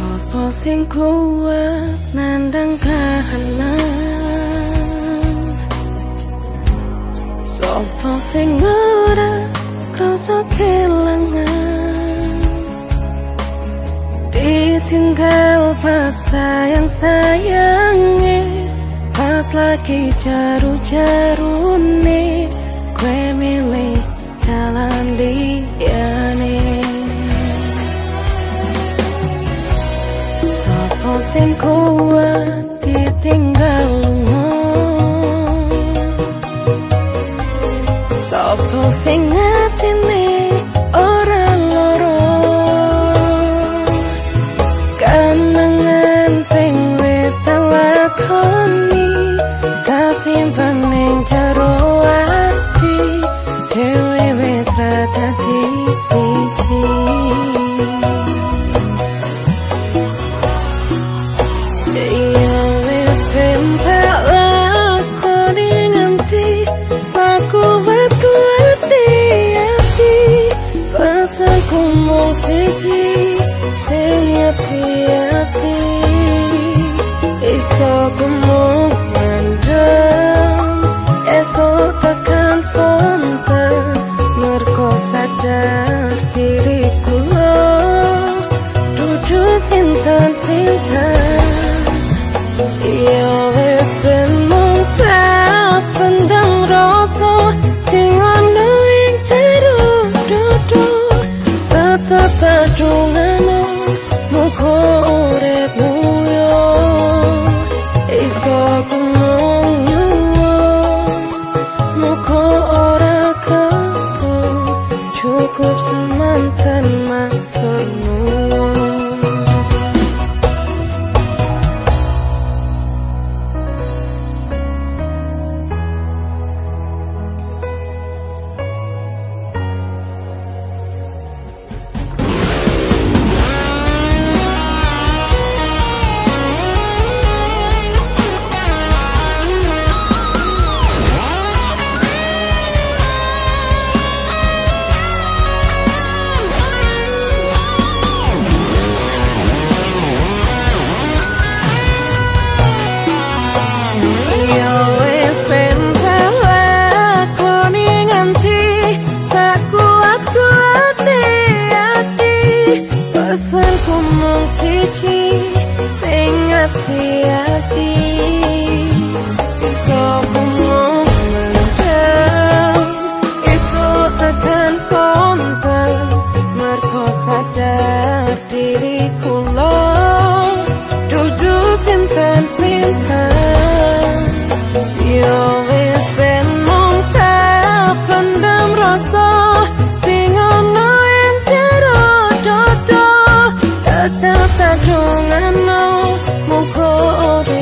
Sopo sing kuat nandang kahanan, sopo sing ora krasa kelangan, ditinggal pas sayang-sayange, pas lagi jaru-jarune, kowe milih jalan liyane. Sopo sing kuat ditinggal lunga, sopo sing atine ora loro, kanangan sing wis lakoni kasimpen ning jero ati, dhewe wis ra dadi siji. Hati-hati esok mung mandem, esok takkan sonten, mergo sadar diriku lo dudu sinten-sinten. Ya wis ben mung tak pendam rasa sing ana ing jero dodo, tetep kadungane muga uripmu yo esok mung nyuwun, muga ora ketemu, cukup semanten matur nuwun. Hati-hati esok mung mandem, esok takkan sonten, mergo sadar diriku lo dudu sinten-sinten. Yo wis ben mung tak pendam rasa sing ana ing jero dodo, tetep sadungane muga ora